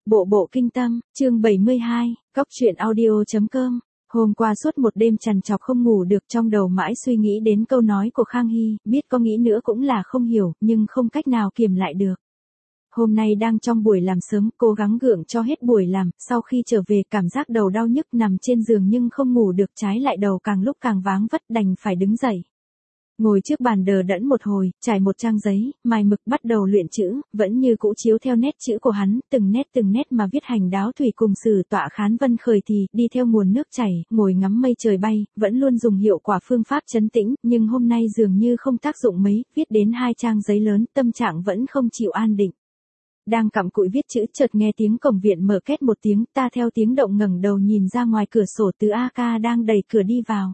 Bộ bộ kinh tâm, chương 72, Cóc truyện audio.com. Hôm qua suốt một đêm trằn trọc không ngủ được, trong đầu mãi suy nghĩ đến câu nói của Khang Hy, biết có nghĩ nữa cũng là không hiểu, nhưng không cách nào kiềm lại được. Hôm nay đang trong buổi làm sớm, cố gắng gượng cho hết buổi làm, sau khi trở về cảm giác đầu đau nhức nằm trên giường nhưng không ngủ được, trái lại đầu càng lúc càng váng vất, đành phải đứng dậy. Ngồi trước bàn đờ đẫn một hồi, trải một trang giấy, mài mực bắt đầu luyện chữ, vẫn như cũ chiếu theo nét chữ của hắn, từng nét mà viết hành đáo thủy cùng sử tọa khán vân khởi thì, đi theo nguồn nước chảy, ngồi ngắm mây trời bay, vẫn luôn dùng hiệu quả phương pháp trấn tĩnh, nhưng hôm nay dường như không tác dụng mấy, viết đến 2 trang giấy lớn, tâm trạng vẫn không chịu an định. Đang cặm cụi viết chữ, chợt nghe tiếng cổng viện mở két một tiếng, ta theo tiếng động ngẩng đầu nhìn ra ngoài cửa sổ, Từ A Ca đang đẩy cửa đi vào.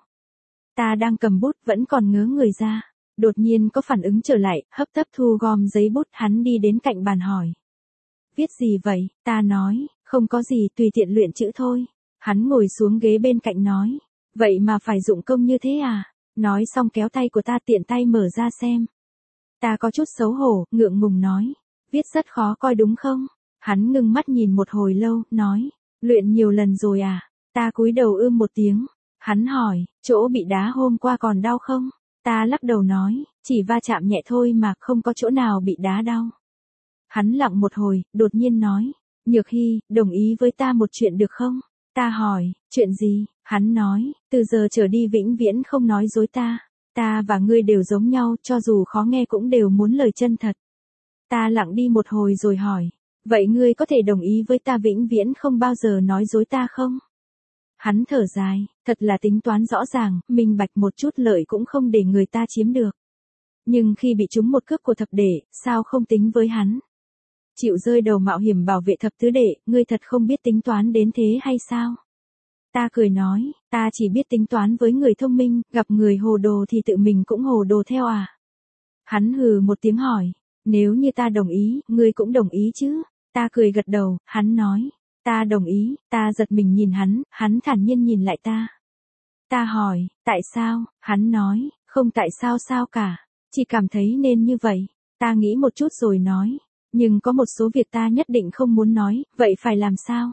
Ta đang cầm bút vẫn còn ngớ người ra, đột nhiên có phản ứng trở lại, hấp tấp thu gom giấy bút, hắn đi đến cạnh bàn hỏi. Viết gì vậy? Ta nói, không có gì, tùy tiện luyện chữ thôi. Hắn ngồi xuống ghế bên cạnh nói, vậy mà phải dụng công như thế à? Nói xong kéo tay của ta, tiện tay mở ra xem. Ta có chút xấu hổ, ngượng ngùng nói, viết rất khó coi đúng không? Hắn ngưng mắt nhìn một hồi lâu, nói, luyện nhiều lần rồi à? Ta cúi đầu một tiếng. Hắn hỏi, chỗ bị đá hôm qua còn đau không? Ta lắc đầu nói, chỉ va chạm nhẹ thôi mà, không có chỗ nào bị đá đau. Hắn lặng một hồi, đột nhiên nói, Nhược Hy, đồng ý với ta một chuyện được không? Ta hỏi, chuyện gì? Hắn nói, từ giờ trở đi vĩnh viễn không nói dối ta. Ta và ngươi đều giống nhau, cho dù khó nghe cũng đều muốn lời chân thật. Ta lặng đi một hồi rồi hỏi, vậy ngươi có thể đồng ý với ta vĩnh viễn không bao giờ nói dối ta không? Hắn thở dài, thật là tính toán rõ ràng, minh bạch một chút lợi cũng không để người ta chiếm được. Nhưng khi bị trúng một cước của thập đệ, sao không tính với hắn? Chịu rơi đầu mạo hiểm bảo vệ thập tứ đệ, ngươi thật không biết tính toán đến thế hay sao? Ta cười nói, ta chỉ biết tính toán với người thông minh, gặp người hồ đồ thì tự mình cũng hồ đồ theo à? Hắn hừ một tiếng hỏi, nếu như ta đồng ý, ngươi cũng đồng ý chứ? Ta cười gật đầu, hắn nói. Ta đồng ý, ta giật mình nhìn hắn thản nhiên nhìn lại ta. Ta hỏi, tại sao? Hắn nói, không tại sao sao cả, chỉ cảm thấy nên như vậy. Ta nghĩ một chút rồi nói, nhưng có một số việc ta nhất định không muốn nói, vậy phải làm sao?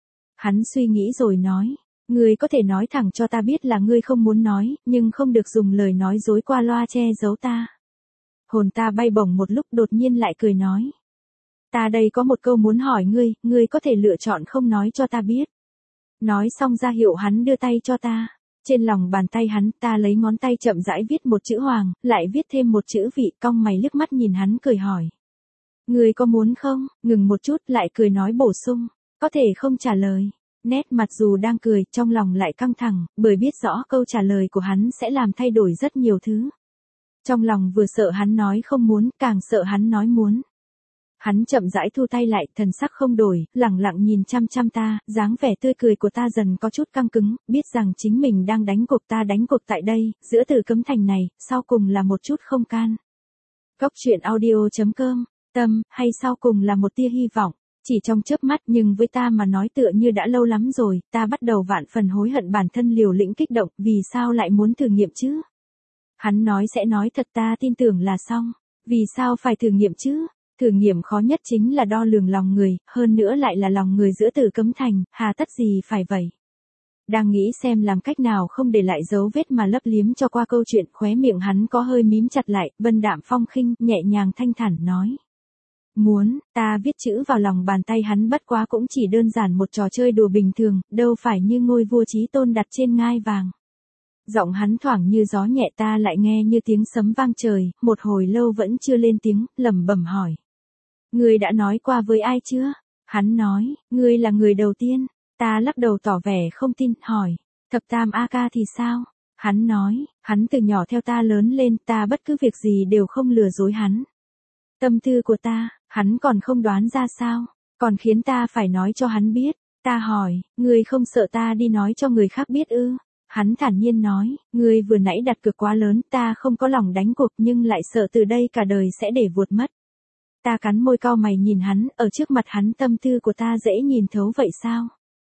Hắn suy nghĩ rồi nói, ngươi có thể nói thẳng cho ta biết là ngươi không muốn nói, nhưng không được dùng lời nói dối qua loa che giấu ta. Hồn ta bay bổng một lúc, đột nhiên lại cười nói. Ta đây có một câu muốn hỏi ngươi có thể lựa chọn không nói cho ta biết. Nói xong ra hiệu hắn đưa tay cho ta. Trên lòng bàn tay hắn, ta lấy ngón tay chậm rãi viết một chữ hoàng, lại viết thêm một chữ vị, cong mày liếc mắt nhìn hắn cười hỏi. Ngươi có muốn không? Ngừng một chút lại cười nói bổ sung. Có thể không trả lời. Nét mặt dù đang cười, trong lòng lại căng thẳng, bởi biết rõ câu trả lời của hắn sẽ làm thay đổi rất nhiều thứ. Trong lòng vừa sợ hắn nói không muốn, càng sợ hắn nói muốn. Hắn chậm rãi thu tay lại, thần sắc không đổi, lẳng lặng nhìn chăm chăm ta, dáng vẻ tươi cười của ta dần có chút căng cứng, biết rằng chính mình đang đánh cuộc, ta đánh cuộc tại đây, giữa Tử Cấm Thành này, sau cùng là một chút không can. Cóc truyện audio.com, tâm, hay sau cùng là một tia hy vọng, chỉ trong chớp mắt, nhưng với ta mà nói tựa như đã lâu lắm rồi, ta bắt đầu vạn phần hối hận bản thân liều lĩnh kích động, vì sao lại muốn thử nghiệm chứ? Hắn nói sẽ nói thật, ta tin tưởng là xong, vì sao phải thử nghiệm chứ? Thử nghiệm khó nhất chính là đo lường lòng người, hơn nữa lại là lòng người giữa Tử Cấm Thành, hà tất gì phải vậy? Đang nghĩ xem làm cách nào không để lại dấu vết mà lấp liếm cho qua câu chuyện, khóe miệng hắn có hơi mím chặt lại, vân đạm phong khinh, nhẹ nhàng thanh thản nói. Muốn, ta viết chữ vào lòng bàn tay hắn bất quá cũng chỉ đơn giản một trò chơi đùa bình thường, đâu phải như ngôi vua chí tôn đặt trên ngai vàng. Giọng hắn thoảng như gió nhẹ, ta lại nghe như tiếng sấm vang trời, một hồi lâu vẫn chưa lên tiếng, lẩm bẩm hỏi. Ngươi đã nói qua với ai chưa? Hắn nói, ngươi là người đầu tiên. Ta lắc đầu tỏ vẻ không tin, hỏi, Thập Tam A Ca thì sao? Hắn nói, hắn từ nhỏ theo ta lớn lên, ta bất cứ việc gì đều không lừa dối hắn. Tâm tư của ta, hắn còn không đoán ra sao? Còn khiến ta phải nói cho hắn biết. Ta hỏi, ngươi không sợ ta đi nói cho người khác biết ư? Hắn thản nhiên nói, ngươi vừa nãy đặt cược quá lớn, ta không có lòng đánh cuộc nhưng lại sợ từ đây cả đời sẽ để vuột mất. Ta cắn môi cau mày nhìn hắn, ở trước mặt hắn tâm tư của ta dễ nhìn thấu vậy sao?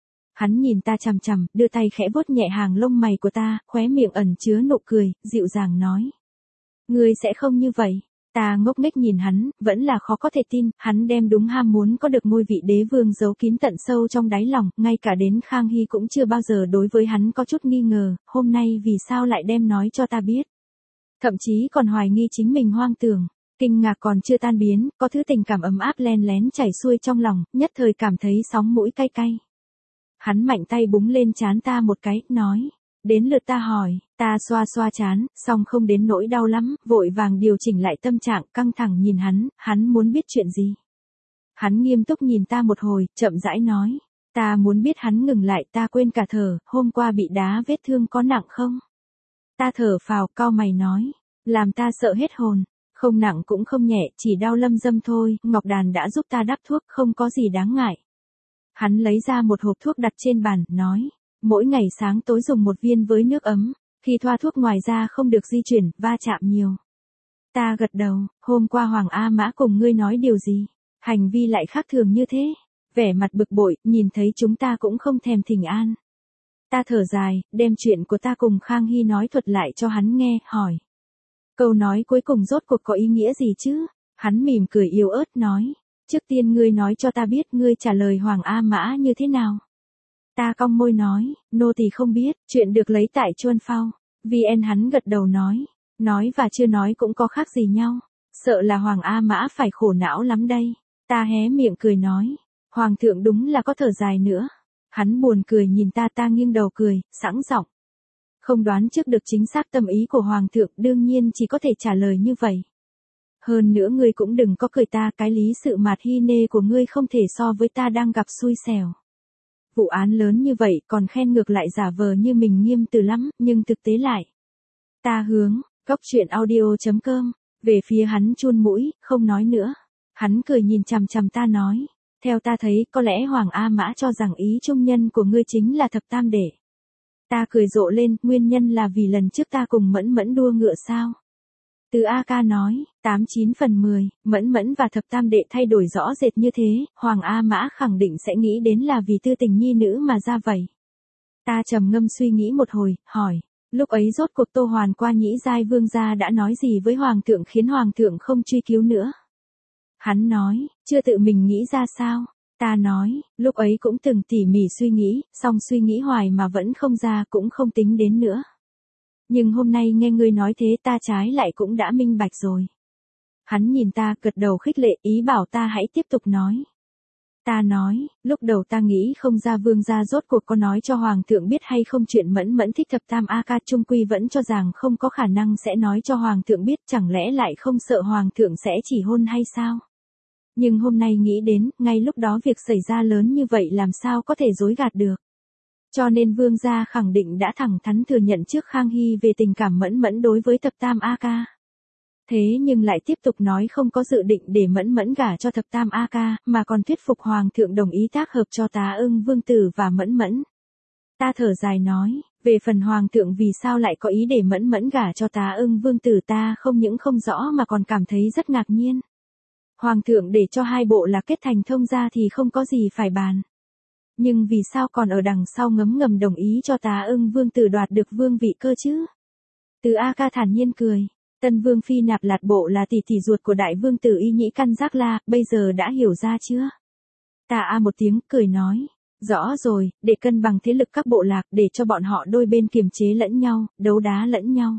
Hắn nhìn ta chằm chằm, đưa tay khẽ vuốt nhẹ hàng lông mày của ta, khóe miệng ẩn chứa nụ cười, dịu dàng nói. Ngươi sẽ không như vậy. Ta ngốc nghếch nhìn hắn, vẫn là khó có thể tin, hắn đem đúng ham muốn có được ngôi vị đế vương giấu kín tận sâu trong đáy lòng, ngay cả đến Khang Hy cũng chưa bao giờ đối với hắn có chút nghi ngờ, hôm nay vì sao lại đem nói cho ta biết. Thậm chí còn hoài nghi chính mình hoang tưởng, kinh ngạc còn chưa tan biến, có thứ tình cảm ấm áp len lén chảy xuôi trong lòng, nhất thời cảm thấy sóng mũi cay cay. Hắn mạnh tay búng lên trán ta một cái, nói. Đến lượt ta hỏi, ta xoa xoa trán, song không đến nỗi đau lắm, vội vàng điều chỉnh lại tâm trạng, căng thẳng nhìn hắn muốn biết chuyện gì. Hắn nghiêm túc nhìn ta một hồi, chậm rãi nói, ta muốn biết. Hắn ngừng lại, ta quên cả thở, hôm qua bị đá vết thương có nặng không? Ta thở phào, cau mày nói, làm ta sợ hết hồn, không nặng cũng không nhẹ, chỉ đau lâm dâm thôi, Ngọc Đàn đã giúp ta đắp thuốc, không có gì đáng ngại. Hắn lấy ra một hộp thuốc đặt trên bàn, nói. Mỗi ngày sáng tối dùng một viên với nước ấm, khi thoa thuốc ngoài ra không được di chuyển, va chạm nhiều. Ta gật đầu, hôm qua Hoàng A Mã cùng ngươi nói điều gì? Hành vi lại khác thường như thế. Vẻ mặt bực bội, nhìn thấy chúng ta cũng không thèm thỉnh an. Ta thở dài, đem chuyện của ta cùng Khang Hy nói thuật lại cho hắn nghe, hỏi. Câu nói cuối cùng rốt cuộc có ý nghĩa gì chứ? Hắn mỉm cười yếu ớt nói. Trước tiên ngươi nói cho ta biết ngươi trả lời Hoàng A Mã như thế nào? Ta cong môi nói, nô tỳ không biết, chuyện được lấy tại Chuân Phao. VN hắn gật đầu nói và chưa nói cũng có khác gì nhau. Sợ là Hoàng A Mã phải khổ não lắm đây. Ta hé miệng cười nói, Hoàng thượng đúng là có thở dài nữa. Hắn buồn cười nhìn ta nghiêng đầu cười, sẵn giọng. Không đoán trước được chính xác tâm ý của Hoàng thượng, đương nhiên chỉ có thể trả lời như vậy. Hơn nữa ngươi cũng đừng có cười ta, cái lý sự mạt hy nê của ngươi không thể so với ta đang gặp xui xẻo. Vụ án lớn như vậy còn khen ngược lại giả vờ như mình nghiêm từ lắm, nhưng thực tế lại. Ta hướng, coctruyện.audio.com, về phía hắn chun mũi, không nói nữa. Hắn cười nhìn chằm chằm ta nói, theo ta thấy có lẽ Hoàng A Mã cho rằng ý trung nhân của ngươi chính là thập tam đệ. Ta cười rộ lên, nguyên nhân là vì lần trước ta cùng Mẫn Mẫn đua ngựa sao. Từ A Ca nói, 89/10, Mẫn Mẫn và thập tam đệ thay đổi rõ rệt như thế, Hoàng A Mã khẳng định sẽ nghĩ đến là vì tư tình nhi nữ mà ra vậy. Ta trầm ngâm suy nghĩ một hồi, hỏi, lúc ấy rốt cuộc Tô Hoàn qua Nhĩ Giai Vương gia đã nói gì với Hoàng thượng khiến Hoàng thượng không truy cứu nữa? Hắn nói, chưa tự mình nghĩ ra sao? Ta nói, lúc ấy cũng từng tỉ mỉ suy nghĩ, song suy nghĩ hoài mà vẫn không ra, cũng không tính đến nữa. Nhưng hôm nay nghe ngươi nói thế ta trái lại cũng đã minh bạch rồi. Hắn nhìn ta gật đầu khích lệ, ý bảo ta hãy tiếp tục nói. Ta nói, lúc đầu ta nghĩ không ra Vương gia rốt cuộc có nói cho Hoàng thượng biết hay không, chuyện Mẫn Mẫn thích thập tam A Ca trung quy vẫn cho rằng không có khả năng sẽ nói cho Hoàng thượng biết, chẳng lẽ lại không sợ Hoàng thượng sẽ chỉ hôn hay sao? Nhưng hôm nay nghĩ đến, ngay lúc đó việc xảy ra lớn như vậy làm sao có thể dối gạt được. Cho nên Vương gia khẳng định đã thẳng thắn thừa nhận trước Khang Hy về tình cảm Mẫn Mẫn đối với thập tam A Ca. Thế nhưng lại tiếp tục nói không có dự định để Mẫn Mẫn gả cho thập tam A Ca, mà còn thuyết phục Hoàng thượng đồng ý tác hợp cho Tá Ưng Vương tử và Mẫn Mẫn. Ta thở dài nói, về phần Hoàng thượng vì sao lại có ý để Mẫn Mẫn gả cho Tá Ưng Vương tử ta không những không rõ mà còn cảm thấy rất ngạc nhiên. Hoàng thượng để cho hai bộ lạc kết thành thông gia thì không có gì phải bàn. Nhưng vì sao còn ở đằng sau ngấm ngầm đồng ý cho Tá Ưng Vương tử đoạt được vương vị cơ chứ? Từ A Ca thản nhiên cười. Tân Vương Phi Nạp Lạt Bộ là tỷ tỷ ruột của Đại Vương tử Y Nhĩ Căn Giác La, bây giờ đã hiểu ra chưa? Ta a một tiếng, cười nói. Rõ rồi, để cân bằng thế lực các bộ lạc, để cho bọn họ đôi bên kiềm chế lẫn nhau, đấu đá lẫn nhau.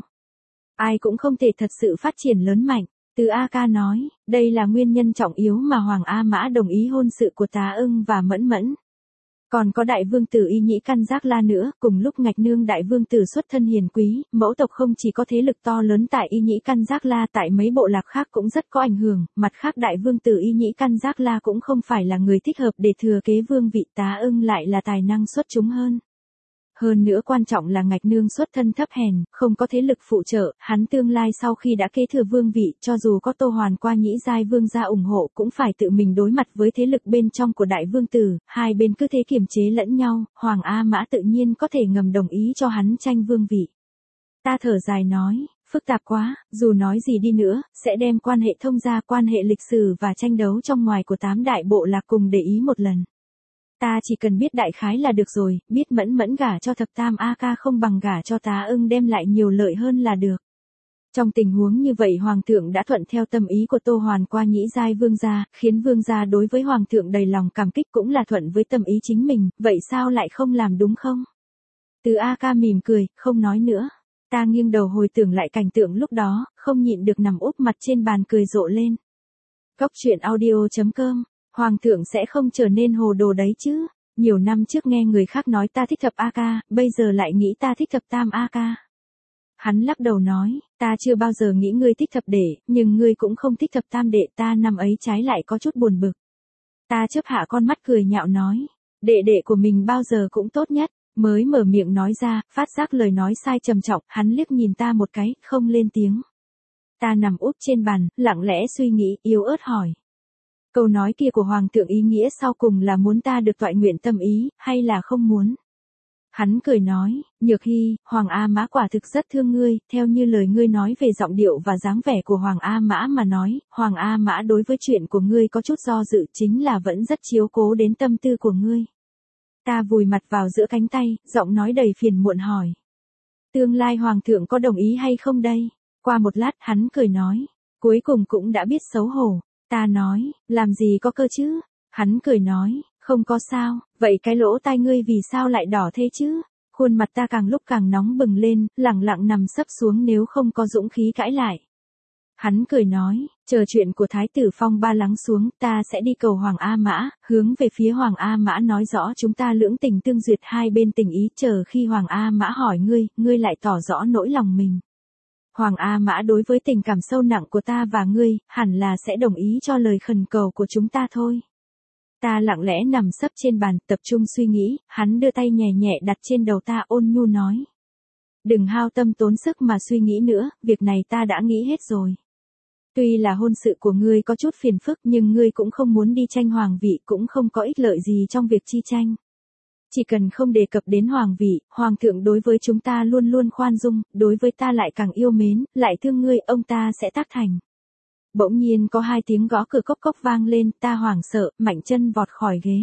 Ai cũng không thể thật sự phát triển lớn mạnh. Từ A Ca nói, đây là nguyên nhân trọng yếu mà Hoàng A Mã đồng ý hôn sự của Tá Ưng và Mẫn Mẫn. Còn có Đại Vương tử Y Nhĩ Căn Giác La nữa, cùng lúc Ngạch Nương Đại Vương tử xuất thân hiền quý, mẫu tộc không chỉ có thế lực to lớn tại Y Nhĩ Căn Giác La, tại mấy bộ lạc khác cũng rất có ảnh hưởng, mặt khác Đại Vương tử Y Nhĩ Căn Giác La cũng không phải là người thích hợp để thừa kế vương vị, Tá Ưng lại là tài năng xuất chúng hơn. Hơn nữa quan trọng là Ngạch Nương xuất thân thấp hèn, không có thế lực phụ trợ, hắn tương lai sau khi đã kế thừa vương vị, cho dù có Tô Hoàn qua Nhĩ Giai Vương gia ủng hộ cũng phải tự mình đối mặt với thế lực bên trong của Đại Vương tử, hai bên cứ thế kiềm chế lẫn nhau, Hoàng A Mã tự nhiên có thể ngầm đồng ý cho hắn tranh vương vị. Ta thở dài nói, phức tạp quá, dù nói gì đi nữa, sẽ đem quan hệ thông gia, quan hệ lịch sử và tranh đấu trong ngoài của 8 đại bộ lạc cùng để ý một lần. Ta chỉ cần biết đại khái là được rồi, biết Mẫn Mẫn gả cho thập tam A Ca không bằng gả cho Tá Ưng đem lại nhiều lợi hơn là được. Trong tình huống như vậy Hoàng thượng đã thuận theo tâm ý của Tô Hoàn qua Nhĩ Giai Vương gia, khiến Vương gia đối với Hoàng thượng đầy lòng cảm kích cũng là thuận với tâm ý chính mình, vậy sao lại không làm đúng không? Từ A Ca mỉm cười, không nói nữa. Ta nghiêng đầu hồi tưởng lại cảnh tượng lúc đó, không nhịn được nằm úp mặt trên bàn cười rộ lên. Cóc truyện audio.com, Hoàng thượng sẽ không trở nên hồ đồ đấy chứ. Nhiều năm trước nghe người khác nói ta thích thập A Ca, bây giờ lại nghĩ ta thích thập tam A Ca. Hắn lắc đầu nói, ta chưa bao giờ nghĩ ngươi thích thập đệ, nhưng ngươi cũng không thích thập tam đệ, ta năm ấy trái lại có chút buồn bực. Ta chớp hạ con mắt cười nhạo nói, đệ đệ của mình bao giờ cũng tốt nhất. Mới mở miệng nói ra, phát giác lời nói sai trầm trọng, hắn liếc nhìn ta một cái, không lên tiếng. Ta nằm úp trên bàn, lặng lẽ suy nghĩ, yếu ớt hỏi. Câu nói kia của Hoàng thượng ý nghĩa sau cùng là muốn ta được toại nguyện tâm ý, hay là không muốn? Hắn cười nói, Nhược Hy, Hoàng A Mã quả thực rất thương ngươi, theo như lời ngươi nói về giọng điệu và dáng vẻ của Hoàng A Mã mà nói, Hoàng A Mã đối với chuyện của ngươi có chút do dự chính là vẫn rất chiếu cố đến tâm tư của ngươi. Ta vùi mặt vào giữa cánh tay, giọng nói đầy phiền muộn hỏi. Tương lai Hoàng thượng có đồng ý hay không đây? Qua một lát hắn cười nói, cuối cùng cũng đã biết xấu hổ. Ta nói, làm gì có cơ chứ? Hắn cười nói, không có sao, vậy cái lỗ tai ngươi vì sao lại đỏ thế chứ? Khuôn mặt ta càng lúc càng nóng bừng lên, lẳng lặng nằm sấp xuống nếu không có dũng khí cãi lại. Hắn cười nói, chờ chuyện của Thái tử Phong Ba lắng xuống, ta sẽ đi cầu Hoàng A Mã, hướng về phía Hoàng A Mã nói rõ chúng ta lưỡng tình tương duyệt hai bên tình ý, chờ khi Hoàng A Mã hỏi ngươi lại tỏ rõ nỗi lòng mình. Hoàng A Mã đối với tình cảm sâu nặng của ta và ngươi, hẳn là sẽ đồng ý cho lời khẩn cầu của chúng ta thôi. Ta lặng lẽ nằm sấp trên bàn, tập trung suy nghĩ, hắn đưa tay nhẹ nhẹ đặt trên đầu ta ôn nhu nói. Đừng hao tâm tốn sức mà suy nghĩ nữa, việc này ta đã nghĩ hết rồi. Tuy là hôn sự của ngươi có chút phiền phức nhưng ngươi cũng không muốn đi tranh hoàng vị, cũng không có ích lợi gì trong việc chi tranh. Chỉ cần không đề cập đến hoàng vị, Hoàng thượng đối với chúng ta luôn luôn khoan dung, đối với ta lại càng yêu mến, lại thương ngươi, ông ta sẽ tác thành. Bỗng nhiên có hai tiếng gõ cửa cốc cốc vang lên, ta hoảng sợ, mạnh chân vọt khỏi ghế.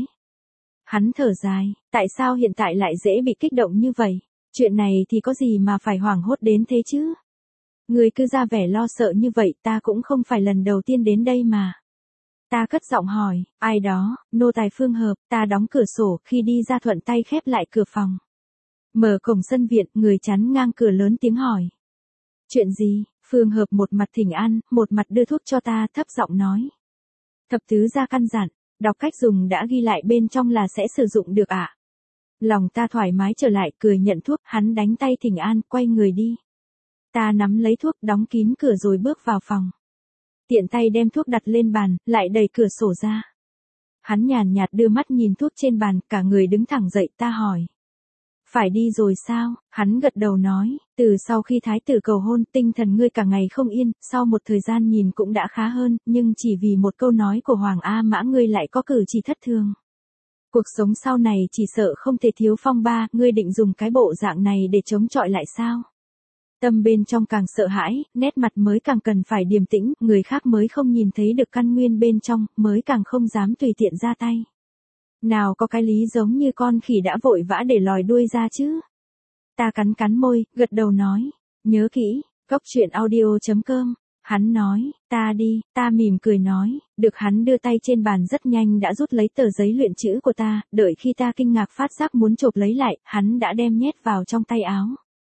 Hắn thở dài, tại sao hiện tại lại dễ bị kích động như vậy? Chuyện này thì có gì mà phải hoảng hốt đến thế chứ? Người cứ ra vẻ lo sợ như vậy, ta cũng không phải lần đầu tiên đến đây mà. Ta cất giọng hỏi, ai đó, nô tài Phương Hợp, ta đóng cửa sổ, khi đi ra thuận tay khép lại cửa phòng. Mở cổng sân viện, người chắn ngang cửa lớn tiếng hỏi. Chuyện gì? Phương Hợp một mặt thỉnh an, một mặt đưa thuốc cho ta, thấp giọng nói. Thập tứ gia căn dặn, đọc cách dùng đã ghi lại bên trong là sẽ sử dụng được ạ. Lòng ta thoải mái trở lại, cười nhận thuốc, hắn đánh tay thỉnh an, quay người đi. Ta nắm lấy thuốc, đóng kín cửa rồi bước vào phòng. Tiện tay đem thuốc đặt lên bàn, lại đẩy cửa sổ ra. Hắn nhàn nhạt đưa mắt nhìn thuốc trên bàn, cả người đứng thẳng dậy, ta hỏi. Phải đi rồi sao? Hắn gật đầu nói, từ sau khi thái tử cầu hôn, tinh thần ngươi cả ngày không yên, sau một thời gian nhìn cũng đã khá hơn, nhưng chỉ vì một câu nói của Hoàng A Mã ngươi lại có cử chỉ thất thường. Cuộc sống sau này chỉ sợ không thể thiếu phong ba, ngươi định dùng cái bộ dạng này để chống chọi lại sao? Tâm bên trong càng sợ hãi, nét mặt mới càng cần phải điềm tĩnh, người khác mới không nhìn thấy được căn nguyên bên trong, mới càng không dám tùy tiện ra tay. Nào có cái lý giống như con khỉ đã vội vã để lòi đuôi ra chứ? Ta cắn cắn môi, gật đầu nói, nhớ kỹ, cóc truyện audio.com. Hắn nói, ta đi, ta mỉm cười nói, được hắn đưa tay trên bàn rất nhanh đã rút lấy tờ giấy luyện chữ của ta, đợi khi ta kinh ngạc phát giác muốn chộp lấy lại, hắn đã đem nhét vào trong tay áo.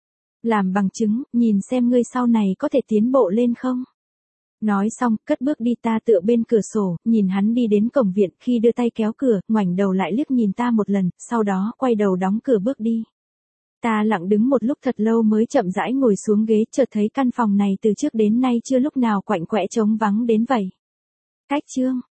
Làm bằng chứng, nhìn xem ngươi sau này có thể tiến bộ lên không? Nói xong, cất bước đi, ta tựa bên cửa sổ, nhìn hắn đi đến cổng viện, khi đưa tay kéo cửa, ngoảnh đầu lại liếc nhìn ta một lần, sau đó quay đầu đóng cửa bước đi. Ta lặng đứng một lúc thật lâu mới chậm rãi ngồi xuống ghế, chợt thấy căn phòng này từ trước đến nay chưa lúc nào quạnh quẽ trống vắng đến vậy. Cách chương